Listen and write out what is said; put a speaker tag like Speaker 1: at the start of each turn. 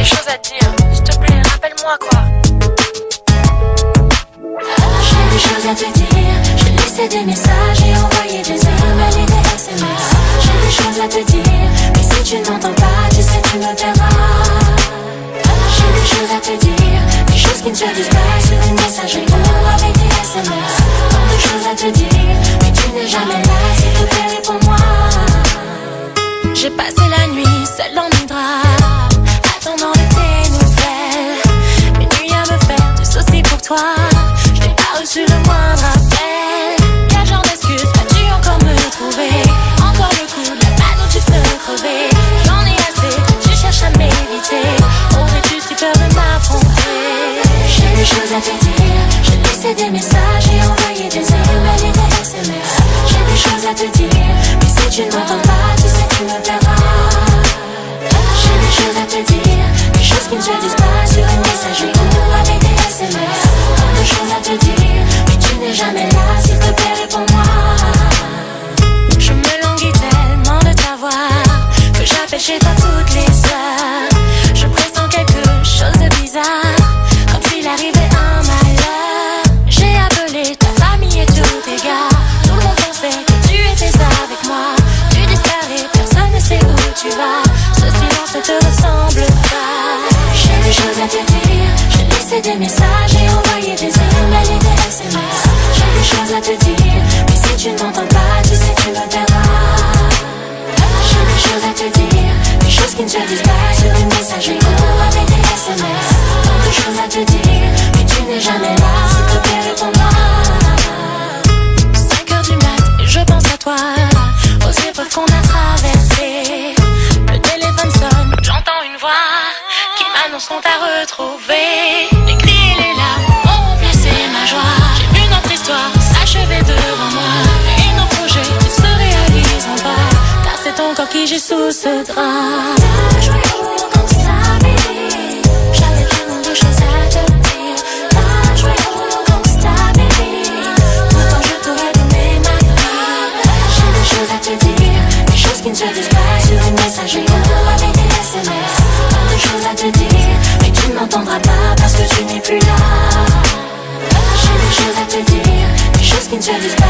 Speaker 1: des choses à te dire. S'il te plaît, rappelle-moi quoi.
Speaker 2: J'ai des choses à te dire. J'ai laissé des messages et envoyé des emails et des SMS. J'ai des choses à te dire, mais si tu n'entends pas, tu sais tu me verras. J'ai des choses à te dire, des choses qui ne se disent pas sur une messagerie ou avec des SMS. Tant de choses à te dire, mais tu n'es jamais là, s'il te plaît réponds-moi.
Speaker 1: J'ai passé la nuit seule dans mes draps, attendant de tes nouvelles. Mes nuits à me faire du souci pour toi, je n'ai pas reçu le moindre appel. Quel genre d'excuse vas-tu encore me trouver? Encore le coup de la balle où tu peux crever. J'en ai assez, tu cherches à m'éviter. Aurais-tu si peur de m'affronter?
Speaker 2: J'ai des choses à te dire, j'ai laissé des messages et envoyé des emails et des SMS. J'ai des choses à te dire, mais si tu ne m'entends pas, tu sais tu me verras. J'ai des choses à te dire, des choses qui ne se disent pas sur une messagerie ou avec des SMS. Tant de choses à te dire, mais tu n'es jamais là, s'il te plaît réponds-moi.
Speaker 1: Je me languis tellement de t'avoir que j'appelle chez toi toutes les soirs. Je pressens quelque chose de bizarre, comme s'il arrivait un malheur. J'ai appelé ta famille et tous tes gars. Tout le monde pensait que tu étais avec moi. Tu disparais, personne ne sait où tu vas. Ce silence ne te ressemble pas.
Speaker 2: J'ai des choses à te dire, j'ai laissé des messages et envoyé des emails et des SMS. J'ai des choses à te dire, mais si tu ne m'entends pas, tu sais tu me verras. J'ai des choses à te dire, des choses qui ne se disent pas sur une messagerie ou avec des SMS. Tant de choses à te dire, mais tu n'es jamais là, s'il te plaît réponds-moi.
Speaker 1: 5h du mat, et je pense à toi, aux épreuves qu'on a traversées. Le téléphone sonne, j'entends une voix qui m'annonce qu'on t'a retrouvé. Les cris et les larmes ont remplacé ma joie. J'ai vu notre histoire s'achever devant moi, et nos projets ne se réaliseront pas, car c'est ton corps qui gît sous ce drap.
Speaker 2: T'as joué au long sa vie, j'avais tellement de choses à te dire. T'as joué au long sa vie, pourtant je t'aurais donné ma vie. J'ai des choses à te dire, des choses qui ne se disent pas sur une messagerie ou avec des SMS. Tant de choses à te dire, mais tu ne m'entendras pas parce que tu n'es plus là. J'ai des choses à te dire, des choses qui ne se disent